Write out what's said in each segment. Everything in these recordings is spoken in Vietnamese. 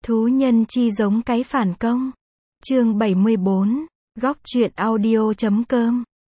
Thú nhân chi giống cái phản công. Chương 74. Góc truyện audio.com.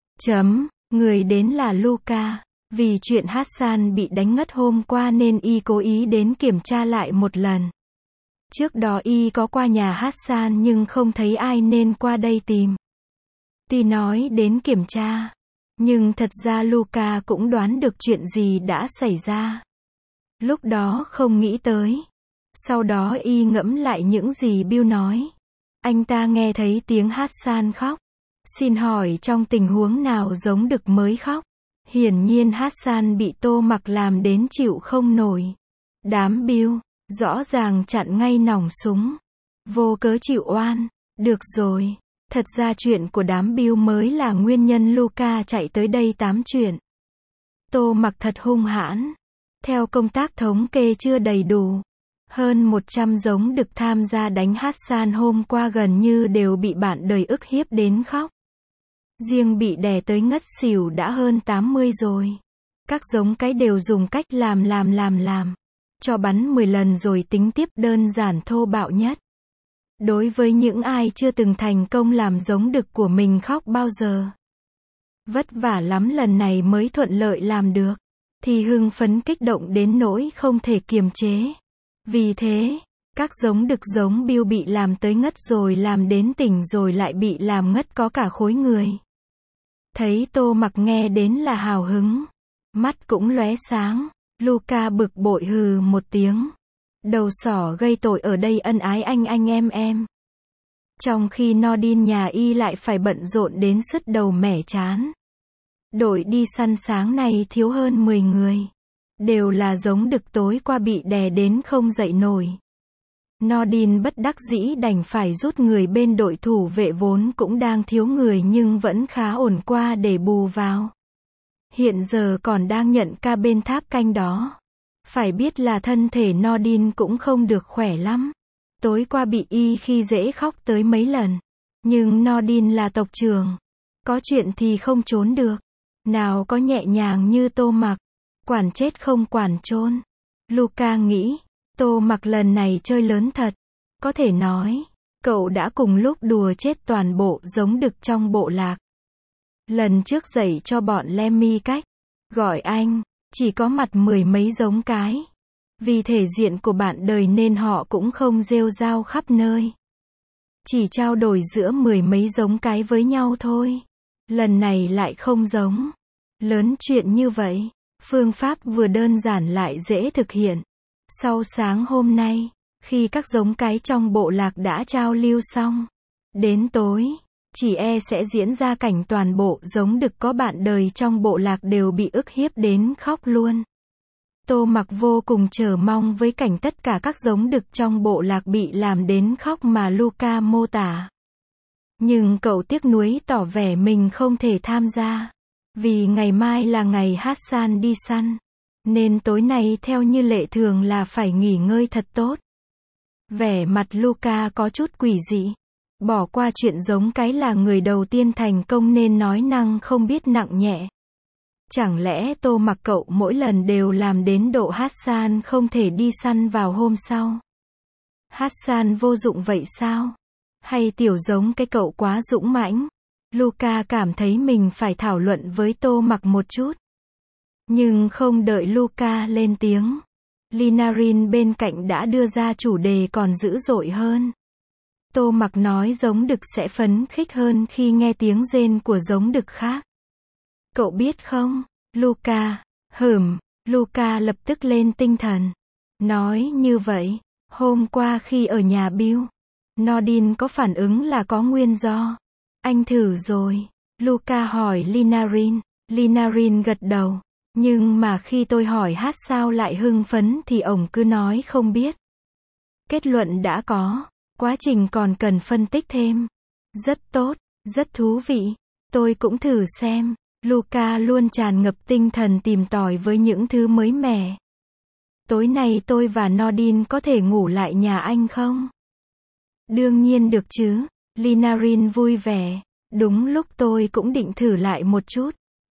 Người đến là Luca. Vì chuyện Hassan bị đánh ngất hôm qua nên y cố ý đến kiểm tra lại một lần. Trước đó y có qua nhà Hassan nhưng không thấy ai nên qua đây tìm. Tuy nói đến kiểm tra, nhưng thật ra Luca cũng đoán được chuyện gì đã xảy ra. Lúc đó không nghĩ tới. Sau đó y ngẫm lại những gì Bill nói. Anh ta nghe thấy tiếng Hassan khóc. Xin hỏi trong tình huống nào giống đực mới khóc? Hiển nhiên Hassan bị Tô Mặc làm đến chịu không nổi. Đám Bill, rõ ràng chặn ngay nòng súng. Vô cớ chịu oan. Được rồi. Thật ra chuyện của đám Bill mới là nguyên nhân Luca chạy tới đây tám chuyện. Tô Mặc thật hung hãn. Theo công tác thống kê chưa đầy đủ, hơn 100 giống đực tham gia đánh Hassan hôm qua gần như đều bị bạn đời ức hiếp đến khóc. Riêng bị đè tới ngất xỉu đã hơn 80 rồi. Các giống cái đều dùng cách làm. Cho bắn 10 lần rồi tính tiếp, đơn giản thô bạo nhất. Đối với những ai chưa từng thành công làm giống đực của mình khóc bao giờ, vất vả lắm lần này mới thuận lợi làm được, thì hưng phấn kích động đến nỗi không thể kiềm chế. Vì thế, các giống đực giống Bill bị làm tới ngất rồi làm đến tỉnh rồi lại bị làm ngất có cả khối người. Thấy Tô Mặc nghe đến là hào hứng, mắt cũng lóe sáng. Luca bực bội hừ một tiếng. Đầu sỏ gây tội ở đây ân ái anh em. Trong khi Nordin nhà y lại phải bận rộn đến sứt đầu mẻ chán. Đội đi săn sáng nay thiếu hơn 10 người. Đều là giống đực tối qua bị đè đến không dậy nổi. Nordin bất đắc dĩ đành phải rút người bên đội thủ vệ vốn cũng đang thiếu người nhưng vẫn khá ổn qua để bù vào. Hiện giờ còn đang nhận ca bên tháp canh đó. Phải biết là thân thể Nordin cũng không được khỏe lắm. Tối qua bị y khi dễ khóc tới mấy lần. Nhưng Nordin là tộc trưởng. Có chuyện thì không trốn được. Nào có nhẹ nhàng như Tô Mặc. Quản chết không quản chôn. Luca nghĩ, Tô Mặc lần này chơi lớn thật. Có thể nói, cậu đã cùng lúc đùa chết toàn bộ giống đực trong bộ lạc. Lần trước dạy cho bọn Lemmy cách gọi anh, chỉ có mặt 10 mấy giống cái. Vì thể diện của bạn đời nên họ cũng không rêu rao khắp nơi. Chỉ trao đổi giữa 10 mấy giống cái với nhau thôi. Lần này lại không giống. Lớn chuyện như vậy. Phương pháp vừa đơn giản lại dễ thực hiện. Sau sáng hôm nay, khi các giống cái trong bộ lạc đã trao lưu xong, đến tối, chỉ sẽ diễn ra cảnh toàn bộ giống đực có bạn đời trong bộ lạc đều bị ức hiếp đến khóc luôn. Tô Mặc vô cùng chờ mong với cảnh tất cả các giống đực trong bộ lạc bị làm đến khóc mà Luca mô tả. Nhưng cậu tiếc nuối tỏ vẻ mình không thể tham gia. Vì ngày mai là ngày Hassan đi săn. Nên tối nay theo như lệ thường là phải nghỉ ngơi thật tốt. Vẻ mặt Luca có chút quỷ dị. Bỏ qua chuyện giống cái là người đầu tiên thành công nên nói năng không biết nặng nhẹ. Chẳng lẽ Tô Mặc cậu mỗi lần đều làm đến độ Hassan không thể đi săn vào hôm sau? Hassan vô dụng vậy sao? Hay tiểu giống cái cậu quá dũng mãnh? Luca cảm thấy mình phải thảo luận với Tô Mặc một chút. Nhưng không đợi Luca lên tiếng, Linarin bên cạnh đã đưa ra chủ đề còn dữ dội hơn. Tô Mặc nói giống đực sẽ phấn khích hơn khi nghe tiếng rên của giống đực khác. Cậu biết không, Luca? Luca lập tức lên tinh thần. Nói như vậy, hôm qua khi ở nhà Bill, Nordin có phản ứng là có nguyên do. Anh thử rồi. Luca hỏi Linarin. Linarin gật đầu. Nhưng mà khi tôi hỏi hát sao lại hưng phấn thì ổng cứ nói không biết. Kết luận đã có. Quá trình còn cần phân tích thêm. Rất tốt, rất thú vị. Tôi cũng thử xem. Luca luôn tràn ngập tinh thần tìm tòi với những thứ mới mẻ. Tối nay tôi và Nordin có thể ngủ lại nhà anh không? Đương nhiên được chứ. Linarin vui vẻ. Đúng lúc tôi cũng định thử lại một chút.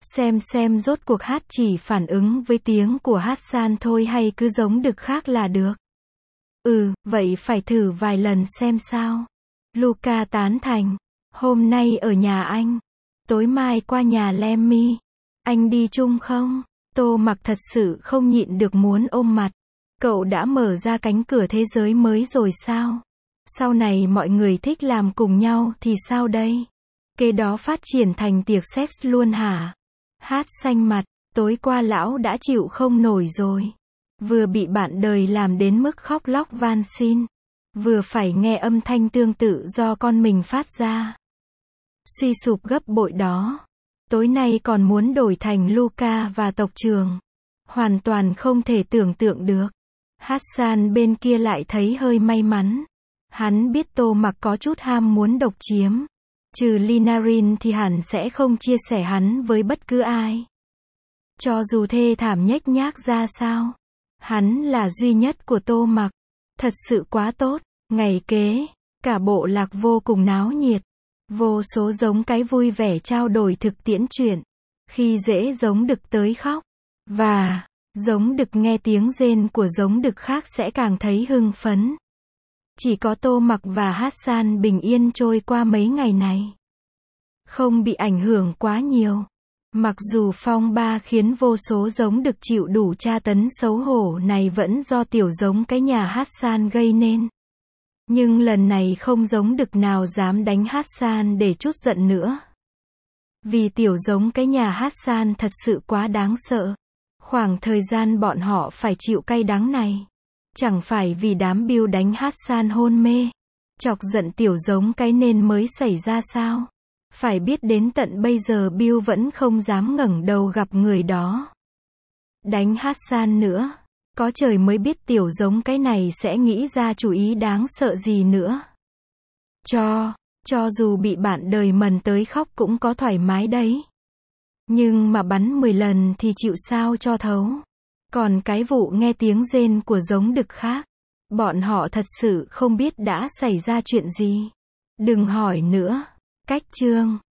Xem rốt cuộc hát chỉ phản ứng với tiếng của Hassan thôi hay cứ giống đực khác là được. Vậy phải thử vài lần xem sao. Luca tán thành. Hôm nay ở nhà anh. Tối mai qua nhà Lemmy. Anh đi chung không? Tô Mặc thật sự không nhịn được muốn ôm mặt. Cậu đã mở ra cánh cửa thế giới mới rồi sao? Sau này mọi người thích làm cùng nhau thì sao đây? Kế đó phát triển thành tiệc sex luôn hả? Hát xanh mặt, tối qua lão đã chịu không nổi rồi. Vừa bị bạn đời làm đến mức khóc lóc van xin, vừa phải nghe âm thanh tương tự do con mình phát ra. Suy sụp gấp bội đó. Tối nay còn muốn đổi thành Luca và tộc trưởng. Hoàn toàn không thể tưởng tượng được. Hassan bên kia lại thấy hơi may mắn. Hắn biết Tô Mặc có chút ham muốn độc chiếm. Trừ Linarin thì hẳn sẽ không chia sẻ hắn với bất cứ ai. Cho dù thê thảm nhếch nhác ra sao. Hắn là duy nhất của Tô Mặc. Thật sự quá tốt. Ngày kế, cả bộ lạc vô cùng náo nhiệt. Vô số giống cái vui vẻ trao đổi thực tiễn chuyện. Khi dễ giống đực tới khóc. Và, giống đực nghe tiếng rên của giống đực khác sẽ càng thấy hưng phấn. Chỉ có Tô Mặc và Hassan bình yên trôi qua mấy ngày này. Không bị ảnh hưởng quá nhiều. Mặc dù phong ba khiến vô số giống đực chịu đủ tra tấn xấu hổ này vẫn do tiểu giống cái nhà Hassan gây nên. Nhưng lần này không giống đực nào dám đánh Hassan để trút giận nữa. Vì tiểu giống cái nhà Hassan thật sự quá đáng sợ. Khoảng thời gian bọn họ phải chịu cay đắng này. Chẳng phải vì đám Bill đánh Hassan hôn mê. Chọc giận tiểu giống cái nên mới xảy ra sao? Phải biết đến tận bây giờ Bill vẫn không dám ngẩng đầu gặp người đó. Đánh Hassan nữa. Có trời mới biết tiểu giống cái này sẽ nghĩ ra chủ ý đáng sợ gì nữa. Cho dù bị bạn đời mần tới khóc cũng có thoải mái đấy. Nhưng mà bắn 10 lần thì chịu sao cho thấu. Còn cái vụ nghe tiếng rên của giống đực khác. Bọn họ thật sự không biết đã xảy ra chuyện gì. Đừng hỏi nữa. Cách chương